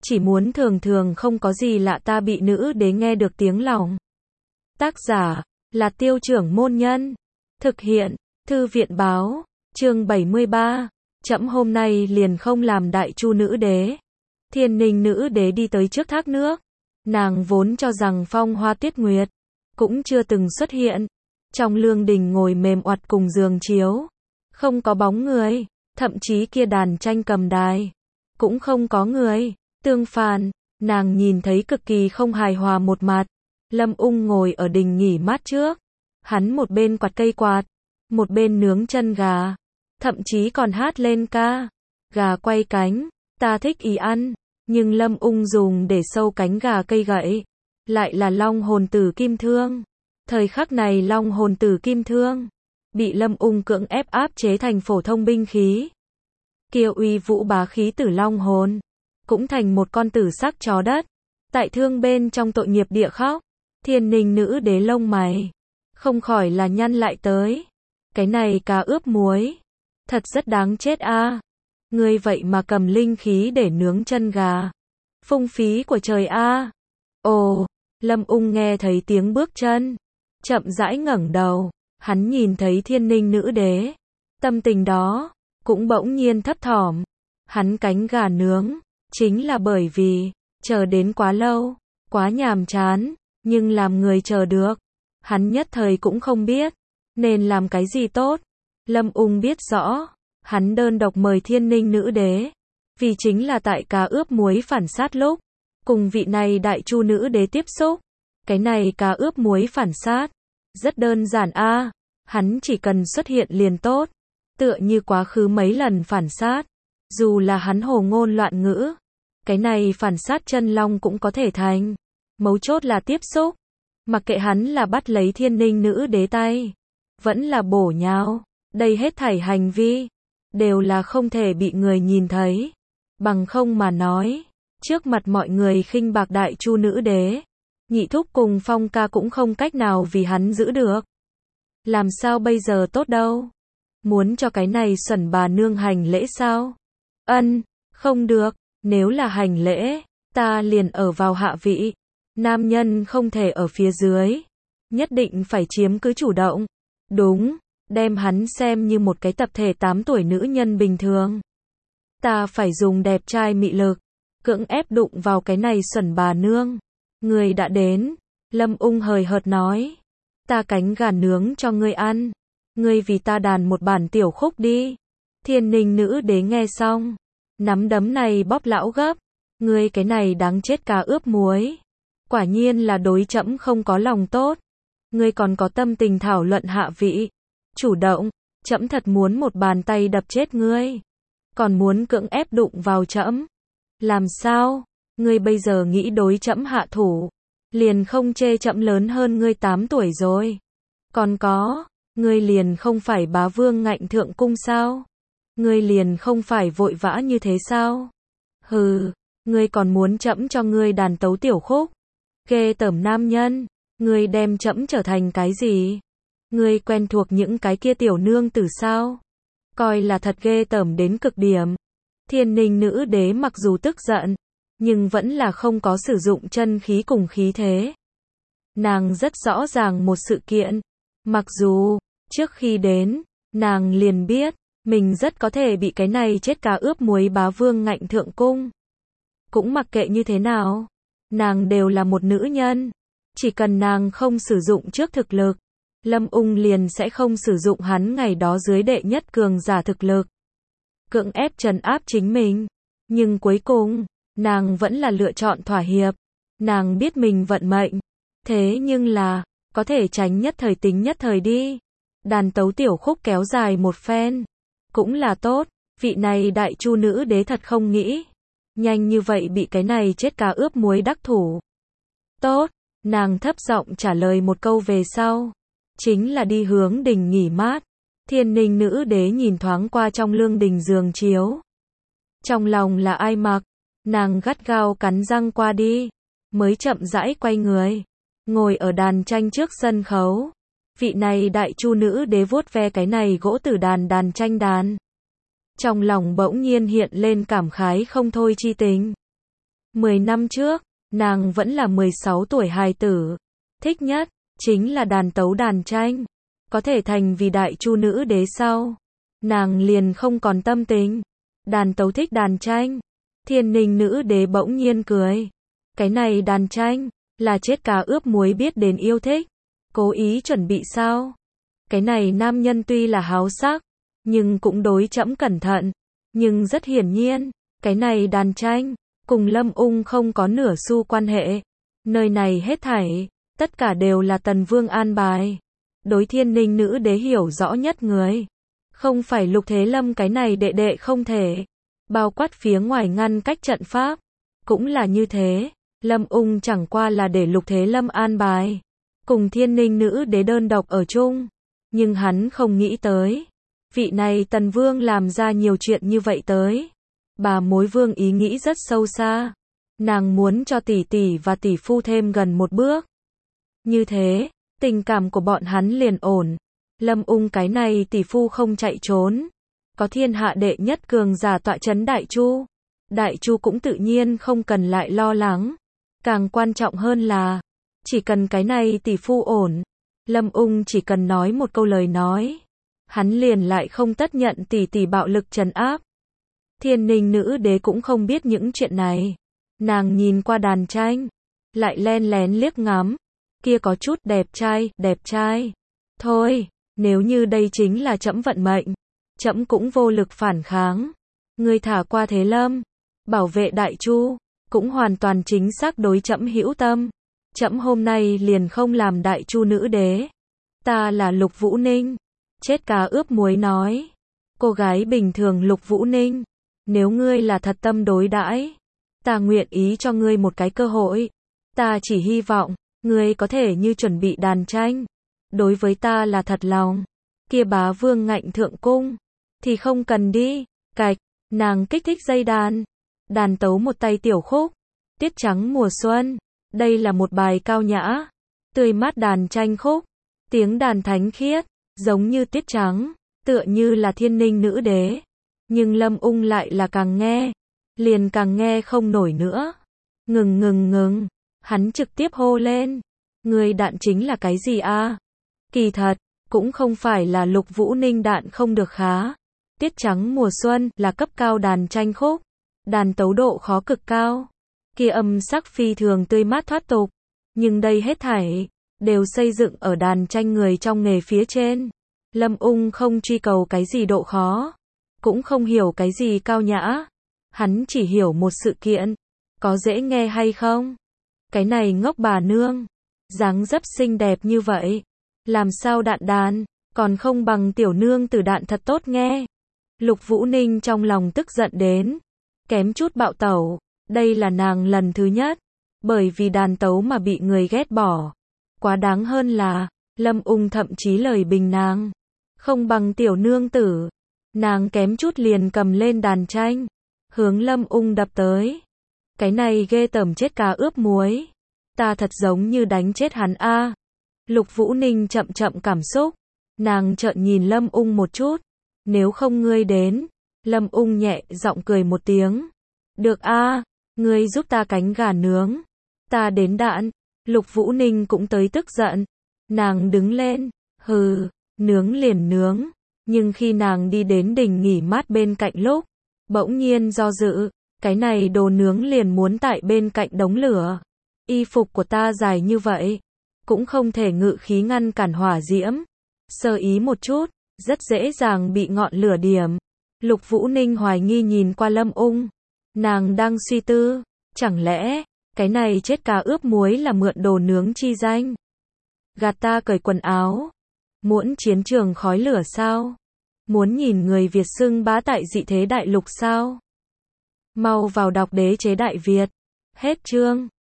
chỉ muốn thường thường không có gì lạ ta bị nữ đế nghe được tiếng lòng. Tác giả là Tiêu Trưởng Môn Nhân. Thực hiện Thư viện Báo. Chương 73. Trẫm hôm nay liền không làm đại chu nữ đế. Thiên Ninh nữ đế đi tới trước thác nước. Nàng vốn cho rằng Phong Hoa Tuyết Nguyệt cũng chưa từng xuất hiện. Trong lương đình ngồi mềm oặt cùng giường chiếu, không có bóng người, thậm chí kia đàn tranh cầm đài cũng không có người. Tương phản, nàng nhìn thấy cực kỳ không hài hòa một mặt. Lâm Ung ngồi ở đình nghỉ mát trước, hắn một bên quạt cây quạt, một bên nướng chân gà, thậm chí còn hát lên ca. Gà quay cánh, ta thích ý ăn, nhưng Lâm Ung dùng để sâu cánh gà cây gậy, lại là long hồn tử kim thương. Thời khắc này long hồn tử kim thương bị Lâm Ung cưỡng ép áp chế thành phổ thông binh khí. Kia uy vũ bá khí tử long hồn cũng thành một con tử sắc chó đất, tại thương bên trong tội nghiệp địa khóc. Thiên Ninh nữ đế lông mày không khỏi là nhăn lại tới. Cái này cá ướp muối, thật rất đáng chết a. Ngươi vậy mà cầm linh khí để nướng chân gà, phung phí của trời a. Ồ, Lâm Ung nghe thấy tiếng bước chân, chậm rãi ngẩng đầu, hắn nhìn thấy Thiên Ninh nữ đế, tâm tình đó cũng bỗng nhiên thấp thỏm. Hắn cánh gà nướng chính là bởi vì chờ đến quá lâu, quá nhàm chán, nhưng làm người chờ được, hắn nhất thời cũng không biết nên làm cái gì tốt. Lâm Ung biết rõ, hắn đơn độc mời Thiên Ninh nữ đế, vì chính là tại cá ướp muối phản sát lúc cùng vị này đại chu nữ đế tiếp xúc. Cái này cá ướp muối phản sát rất đơn giản a, hắn chỉ cần xuất hiện liền tốt, tựa như quá khứ mấy lần phản sát, dù là hắn hồ ngôn loạn ngữ, cái này phản sát chân long cũng có thể thành. Mấu chốt là tiếp xúc, mặc kệ hắn là bắt lấy Thiên Ninh nữ đế tay, vẫn là bổ nhào, đây hết thảy hành vi đều là không thể bị người nhìn thấy, bằng không mà nói, trước mặt mọi người khinh bạc đại chu nữ đế, Nhị Thúc cùng Phong ca cũng không cách nào vì hắn giữ được. Làm sao bây giờ tốt đâu? Muốn cho cái này xuẩn bà nương hành lễ sao? Ân, không được, nếu là hành lễ, ta liền ở vào hạ vị. Nam nhân không thể ở phía dưới, nhất định phải chiếm cứ chủ động. Đúng, đem hắn xem như một cái tập thể 8 tuổi nữ nhân bình thường. Ta phải dùng đẹp trai mị lực, cưỡng ép đụng vào cái này xuẩn bà nương. Người đã đến, Lâm Ung hời hợt nói. Ta cánh gà nướng cho ngươi ăn, ngươi vì ta đàn một bản tiểu khúc đi. Thiên Ninh nữ đế nghe xong, nắm đấm này bóp lão gấp. Ngươi cái này đáng chết cá ướp muối, quả nhiên là đối trẫm không có lòng tốt. Ngươi còn có tâm tình thảo luận hạ vị, chủ động, trẫm thật muốn một bàn tay đập chết ngươi. Còn muốn cưỡng ép đụng vào trẫm. Làm sao? Ngươi bây giờ nghĩ đối trẫm hạ thủ, liền không chê trẫm lớn hơn ngươi 8 tuổi rồi. Còn có, ngươi liền không phải bá vương ngạnh thượng cung sao? Ngươi liền không phải vội vã như thế sao? Hừ, ngươi còn muốn trẫm cho ngươi đàn tấu tiểu khúc? Ghê tởm nam nhân, ngươi đem trẫm trở thành cái gì? Ngươi quen thuộc những cái kia tiểu nương tử sao? Coi là thật ghê tởm đến cực điểm. Thiên Ninh nữ đế mặc dù tức giận, nhưng vẫn là không có sử dụng chân khí cùng khí thế. Nàng rất rõ ràng một sự kiện, mặc dù trước khi đến, nàng liền biết mình rất có thể bị cái này chết cá ướp muối bá vương ngạnh thượng cung. Cũng mặc kệ như thế nào, nàng đều là một nữ nhân, chỉ cần nàng không sử dụng trước thực lực, Lâm Ung liền sẽ không sử dụng hắn ngày đó dưới đệ nhất cường giả thực lực, cưỡng ép trấn áp chính mình. Nhưng cuối cùng, nàng vẫn là lựa chọn thỏa hiệp. Nàng biết mình vận mệnh, thế nhưng là có thể tránh nhất thời tính nhất thời đi. Đàn tấu tiểu khúc kéo dài một phen cũng là tốt. Vị này đại chu nữ đế thật không nghĩ nhanh như vậy bị cái này chết cá ướp muối đắc thủ. Tốt, nàng thấp giọng trả lời một câu về sau, chính là đi hướng đình nghỉ mát. Thiên Ninh nữ đế nhìn thoáng qua trong lương đình giường chiếu, trong lòng là ai mặc, nàng gắt gao cắn răng qua đi, mới chậm rãi quay người, ngồi ở đàn tranh trước sân khấu. Vị này đại chu nữ đế vuốt ve cái này gỗ tử đàn tranh đàn, trong lòng bỗng nhiên hiện lên cảm khái không thôi chi tình. 10 năm trước, nàng vẫn là 16 tuổi hài tử. Thích nhất, chính là đàn tấu đàn tranh. Có thể thành vì đại chu nữ đế sau. Nàng liền không còn tâm tình. Đàn tấu thích đàn tranh. Thiên Ninh nữ đế bỗng nhiên cười. Cái này đàn tranh, là chết cá ướp muối biết đến yêu thích. Cố ý chuẩn bị sao? Cái này nam nhân tuy là háo sắc, nhưng cũng đối trẫm cẩn thận. Nhưng rất hiển nhiên, cái này đàn tranh, cùng Lâm Ung không có nửa xu quan hệ. Nơi này hết thảy, tất cả đều là Tần Vương an bài. Đối Thiên Ninh nữ đế hiểu rõ nhất người. Không phải Lục Thế Lâm cái này đệ đệ không thể. Bao quát phía ngoài ngăn cách trận pháp. Cũng là như thế. Lâm Ung chẳng qua là để Lục Thế Lâm an bài. Cùng Thiên Ninh nữ đế đơn độc ở chung. Nhưng hắn không nghĩ tới. Vị này Tần Vương làm ra nhiều chuyện như vậy tới. Bà mối vương ý nghĩ rất sâu xa. Nàng muốn cho tỷ tỷ và tỷ phu thêm gần một bước. Như thế, tình cảm của bọn hắn liền ổn. Lâm Ung cái này tỷ phu không chạy trốn. Có thiên hạ đệ nhất cường giả tọa trấn Đại Chu. Đại Chu cũng tự nhiên không cần lại lo lắng. Càng quan trọng hơn là, chỉ cần cái này tỷ phu ổn. Lâm Ung chỉ cần nói một câu lời nói. Hắn liền lại không tất nhận tỷ tỷ bạo lực trấn áp. Thiên Ninh nữ đế cũng không biết những chuyện này. Nàng nhìn qua đàn tranh, lại len lén liếc ngắm. Kia có chút đẹp trai. Thôi, nếu như đây chính là trẫm vận mệnh, trẫm cũng vô lực phản kháng. Ngươi thả qua Thế Lâm, bảo vệ Đại Chu, cũng hoàn toàn chính xác đối trẫm hữu tâm. Trẫm hôm nay liền không làm Đại Chu nữ đế. Ta là Lục Vũ Ninh. Chết cá ướp muối nói. Cô gái bình thường Lục Vũ Ninh. Nếu ngươi là thật tâm đối đãi, ta nguyện ý cho ngươi một cái cơ hội. Ta chỉ hy vọng, ngươi có thể như chuẩn bị đàn tranh. Đối với ta là thật lòng. Kia bá vương ngạnh thượng cung. Thì không cần đi. Cạch, nàng kích thích dây đàn. Đàn tấu một tay tiểu khúc. Tiết trắng mùa xuân. Đây là một bài cao nhã. Tươi mát đàn tranh khúc. Tiếng đàn thánh khiết. Giống như tiết trắng. Tựa như là Thiên Ninh nữ đế. Nhưng Lâm Ung lại là càng nghe. Liền càng nghe không nổi nữa. Ngừng. Hắn trực tiếp hô lên. Người đạn chính là cái gì a? Kỳ thật, cũng không phải là Lục Vũ Ninh đạn không được khá. Tiết trắng mùa xuân là cấp cao đàn tranh khúc. Đàn tấu độ khó cực cao. Kia âm sắc phi thường tươi mát thoát tục. Nhưng đây hết thảy, đều xây dựng ở đàn tranh người trong nghề phía trên. Lâm Ung không truy cầu cái gì độ khó. Cũng không hiểu cái gì cao nhã. Hắn chỉ hiểu một sự kiện. Có dễ nghe hay không? Cái này ngốc bà nương. Dáng dấp xinh đẹp như vậy. Làm sao đạn đàn, còn không bằng tiểu nương tử đạn thật tốt nghe. Lục Vũ Ninh trong lòng tức giận đến. Kém chút bạo tẩu. Đây là nàng lần thứ nhất. Bởi vì đàn tấu mà bị người ghét bỏ. Quá đáng hơn là, Lâm Ung thậm chí lời bình nàng. Không bằng tiểu nương tử. Nàng kém chút liền cầm lên đàn tranh. Hướng Lâm Ung đập tới. Cái này ghê tởm chết cá ướp muối. Ta thật giống như đánh chết hắn a. Lục Vũ Ninh chậm cảm xúc. Nàng trợn nhìn Lâm Ung một chút. Nếu không ngươi đến. Lâm Ung nhẹ giọng cười một tiếng. Được a, ngươi giúp ta cánh gà nướng. Ta đến đạn. Lục Vũ Ninh cũng tới tức giận. Nàng đứng lên. Hừ, nướng liền nướng. Nhưng khi nàng đi đến đình nghỉ mát bên cạnh lúc, bỗng nhiên do dự. Cái này đồ nướng liền muốn tại bên cạnh đống lửa. Y phục của ta dài như vậy. Cũng không thể ngự khí ngăn cản hỏa diễm. Sơ ý một chút, rất dễ dàng bị ngọn lửa điểm. Lục Vũ Ninh hoài nghi nhìn qua Lâm Ung. Nàng đang suy tư, chẳng lẽ, cái này chết cá ướp muối là mượn đồ nướng chi danh? Gạt ta cởi quần áo. Muốn chiến trường khói lửa sao? Muốn nhìn người Việt xưng bá tại dị thế đại lục sao? Mau vào đọc Đế chế Đại Việt. Hết chương.